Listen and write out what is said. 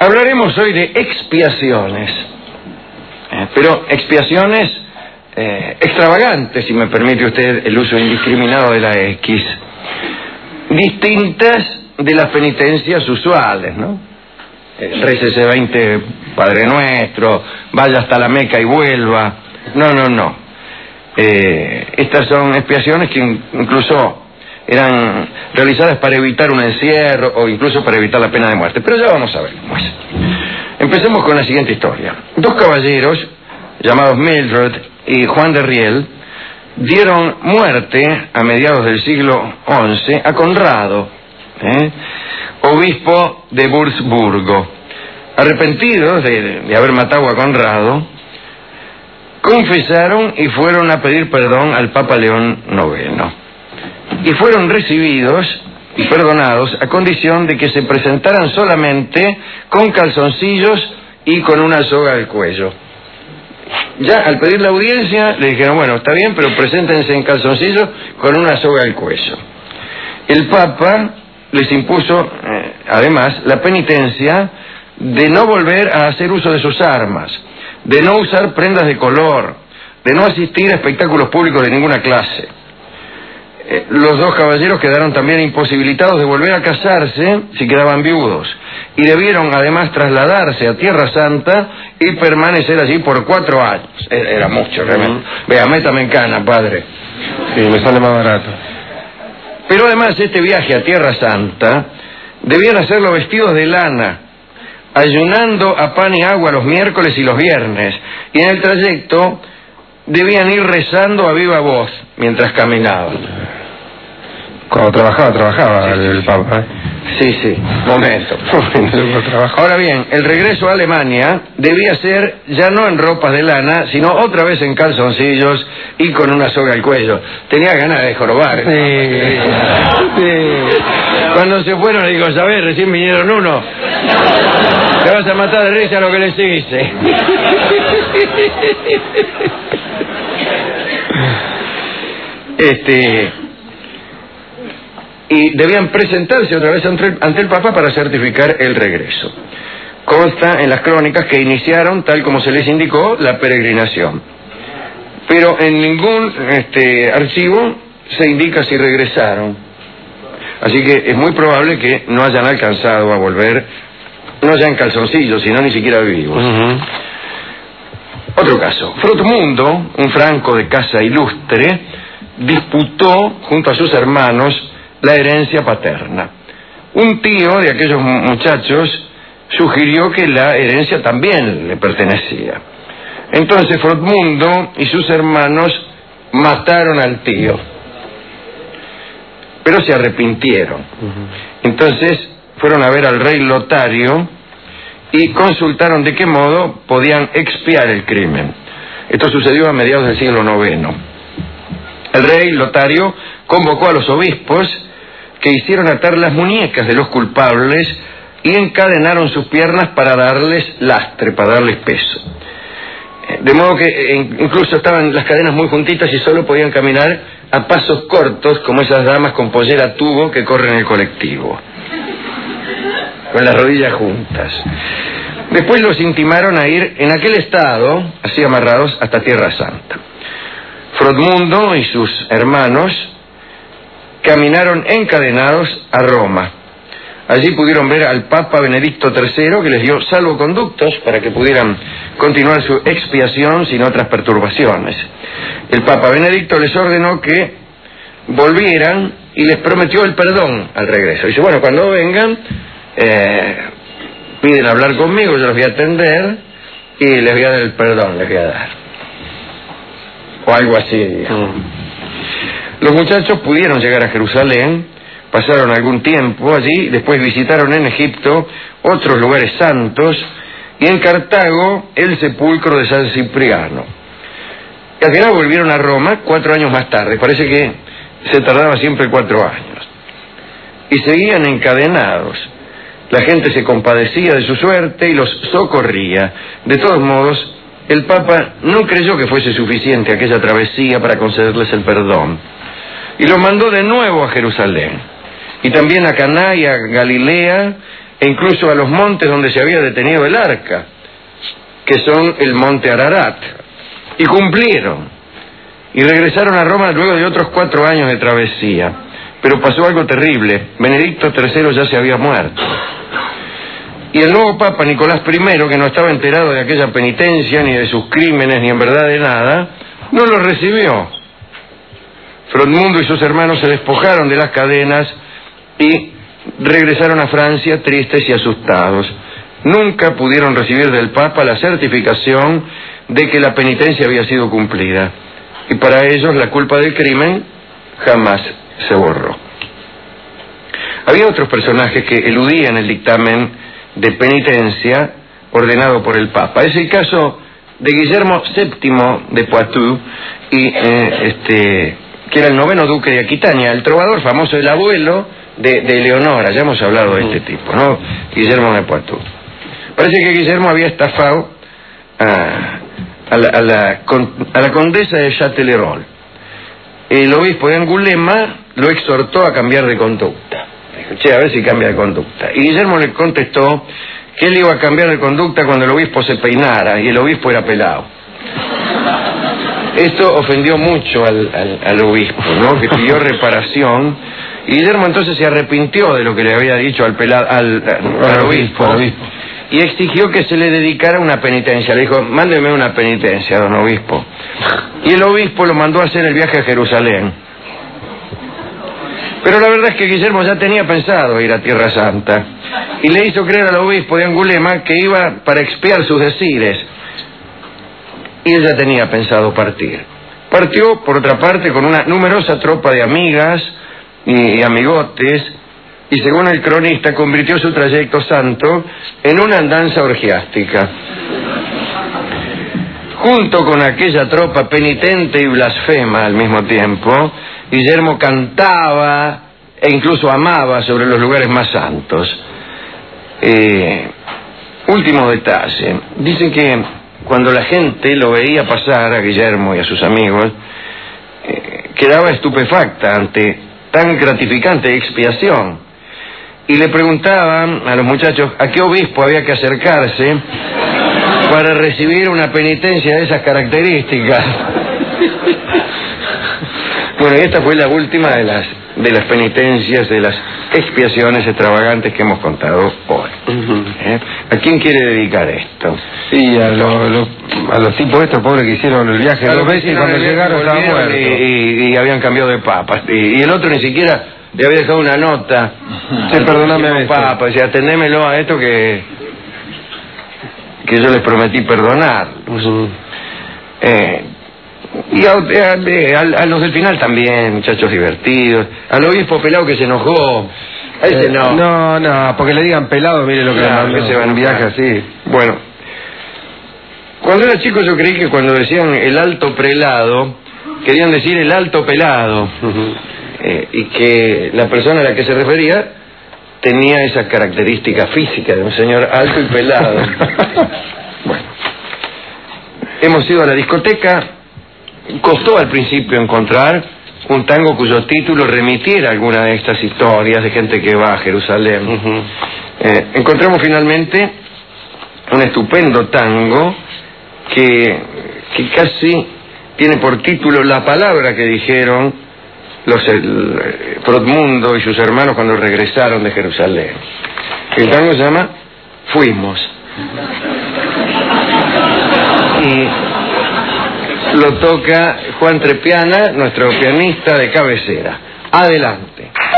Hablaremos hoy de expiaciones, pero expiaciones extravagantes, si me permite usted el uso indiscriminado de la X, distintas de las penitencias usuales, ¿no? Récese 20 Padre Nuestro, vaya hasta la Meca y vuelva. No. Estas son expiaciones que incluso eran realizadas para evitar un encierro o incluso para evitar la pena de muerte. Pero ya vamos a ver cómo es. Empecemos con la siguiente historia. Dos caballeros llamados Mildred y Juan de Riel dieron muerte a mediados del siglo XI a Conrado, obispo de Wurzburgo. Arrepentidos de haber matado a Conrado, confesaron y fueron a pedir perdón al Papa León IX. Y fueron recibidos y perdonados a condición de que se presentaran solamente con calzoncillos y con una soga al cuello. Ya al pedir la audiencia le dijeron, bueno, está bien, pero preséntense en calzoncillos con una soga al cuello. El Papa les impuso, además, la penitencia de no volver a hacer uso de sus armas, de no usar prendas de color, de no asistir a espectáculos públicos de ninguna clase. Los dos caballeros quedaron también imposibilitados de volver a casarse si quedaban viudos, y debieron además trasladarse a Tierra Santa y permanecer allí por 4 años. Era mucho, realmente. Vea, métame en cana, padre. Sí, me sale más barato. Pero además este viaje a Tierra Santa debían hacerlo vestidos de lana, ayunando a pan y agua los miércoles y los viernes, y en el trayecto debían ir rezando a viva voz mientras caminaban. Cuando trabajaba el Papa. Sí, momento. Ahora bien, el regreso a Alemania debía ser ya no en ropas de lana, sino otra vez en calzoncillos y con una soga al cuello. Tenía ganas de jorobar. Sí. Cuando se fueron, le digo, ¿sabés? Recién vinieron uno. Te vas a matar de risa lo que les hice. Y debían presentarse otra vez ante el Papa para certificar el regreso. Consta en las crónicas que iniciaron, tal como se les indicó, la peregrinación. Pero en ningún archivo se indica si regresaron. Así que es muy probable que no hayan alcanzado a volver, no ya en calzoncillos, sino ni siquiera vivos. Otro caso. Frotmundo, un franco de casa ilustre, disputó junto a sus hermanos la herencia paterna. Un tío de aquellos muchachos sugirió que la herencia también le pertenecía. Entonces Frotmundo y sus hermanos mataron al tío, pero se arrepintieron. Entonces fueron a ver al rey Lotario y consultaron de qué modo podían expiar el crimen. Esto sucedió a mediados del siglo IX. El rey Lotario convocó a los obispos, que hicieron atar las muñecas de los culpables y encadenaron sus piernas para darles lastre, para darles peso. De modo que incluso estaban las cadenas muy juntitas y solo podían caminar a pasos cortos, como esas damas con pollera tubo que corren el colectivo, con las rodillas juntas. Después los intimaron a ir en aquel estado, así amarrados, hasta Tierra Santa. Frotmundo y sus hermanos caminaron encadenados a Roma. Allí pudieron ver al Papa Benedicto III, que les dio salvoconductos para que pudieran continuar su expiación sin otras perturbaciones. El Papa Benedicto les ordenó que volvieran y les prometió el perdón al regreso. Dice, bueno, cuando vengan, piden hablar conmigo, yo los voy a atender y les voy a dar el perdón, les voy a dar. O algo así, digamos. Los muchachos pudieron llegar a Jerusalén, pasaron algún tiempo allí, después visitaron en Egipto otros lugares santos y en Cartago el sepulcro de San Cipriano. Y al final volvieron a Roma 4 años más tarde. Parece que se tardaba siempre 4 años. Y seguían encadenados. La gente se compadecía de su suerte y los socorría. De todos modos, el Papa no creyó que fuese suficiente aquella travesía para concederles el perdón. Y los mandó de nuevo a Jerusalén. Y también a Caná y a Galilea, e incluso a los montes donde se había detenido el arca, que son el monte Ararat, y cumplieron, y regresaron a Roma luego de otros 4 años de travesía. Pero pasó algo terrible. Benedicto III ya se había muerto, y el nuevo Papa Nicolás I, que no estaba enterado de aquella penitencia, ni de sus crímenes, ni en verdad de nada, no lo recibió. Frodmundo y sus hermanos se despojaron de las cadenas y regresaron a Francia tristes y asustados. Nunca pudieron recibir del Papa la certificación de que la penitencia había sido cumplida, y para ellos la culpa del crimen jamás se borró. Había otros personajes que eludían el dictamen de penitencia ordenado por el Papa. Es el caso de Guillermo VII de Poitou, que era el 9º duque de Aquitania, el trovador famoso, el abuelo de Leonora. Ya hemos hablado de este tipo, ¿no? Guillermo de Poitou. Parece que Guillermo había estafado a la condesa de Châtellerault. El obispo de Angulema lo exhortó a cambiar de conducta. Dijo, che, a ver si cambia de conducta. Y Guillermo le contestó que él iba a cambiar de conducta cuando el obispo se peinara, y el obispo era pelado. Esto ofendió mucho al obispo, ¿no? Que pidió reparación. Y Guillermo entonces se arrepintió de lo que le había dicho al obispo, y exigió que se le dedicara una penitencia. Le dijo, mándeme una penitencia, don obispo. Y el obispo lo mandó a hacer el viaje a Jerusalén. Pero la verdad es que Guillermo ya tenía pensado ir a Tierra Santa, y le hizo creer al obispo de Angulema que iba para expiar sus desires, y ella tenía pensado partir. Partió, por otra parte, con una numerosa tropa de amigas y amigotes, y según el cronista convirtió su trayecto santo en una andanza orgiástica. Junto con aquella tropa penitente y blasfema al mismo tiempo, Guillermo cantaba e incluso amaba sobre los lugares más santos. Último detalle, dicen que cuando la gente lo veía pasar a Guillermo y a sus amigos, quedaba estupefacta ante tan gratificante expiación, y le preguntaban a los muchachos a qué obispo había que acercarse para recibir una penitencia de esas características. Bueno, y esta fue la última de las penitencias, de las expiaciones extravagantes que hemos contado hoy. ¿A quién quiere dedicar esto? Sí, a los tipos estos pobres que hicieron el viaje 2 veces, y cuando llegaron estaban muertos. Y habían cambiado de papas. Y el otro ni siquiera le había dejado una nota. Sí, perdóname a papa, decía, atendémelo a esto que yo les prometí perdonar. Y a los del final también, muchachos divertidos. Al obispo pelado que se enojó. A ese no. No, porque le digan pelado, mire lo que que se va en viaje así. Bueno, cuando era chico yo creí que cuando decían el alto prelado, querían decir el alto pelado. Y que la persona a la que se refería tenía esa característica física de un señor alto y pelado. Bueno, hemos ido a la discoteca. Costó al principio encontrar un tango cuyo título remitiera a alguna de estas historias de gente que va a Jerusalén. Encontramos finalmente un estupendo tango que casi tiene por título la palabra que dijeron Frodmundo y sus hermanos cuando regresaron de Jerusalén. El tango se llama Fuimos. Y lo toca Juan Trepiana, nuestro pianista de cabecera. Adelante.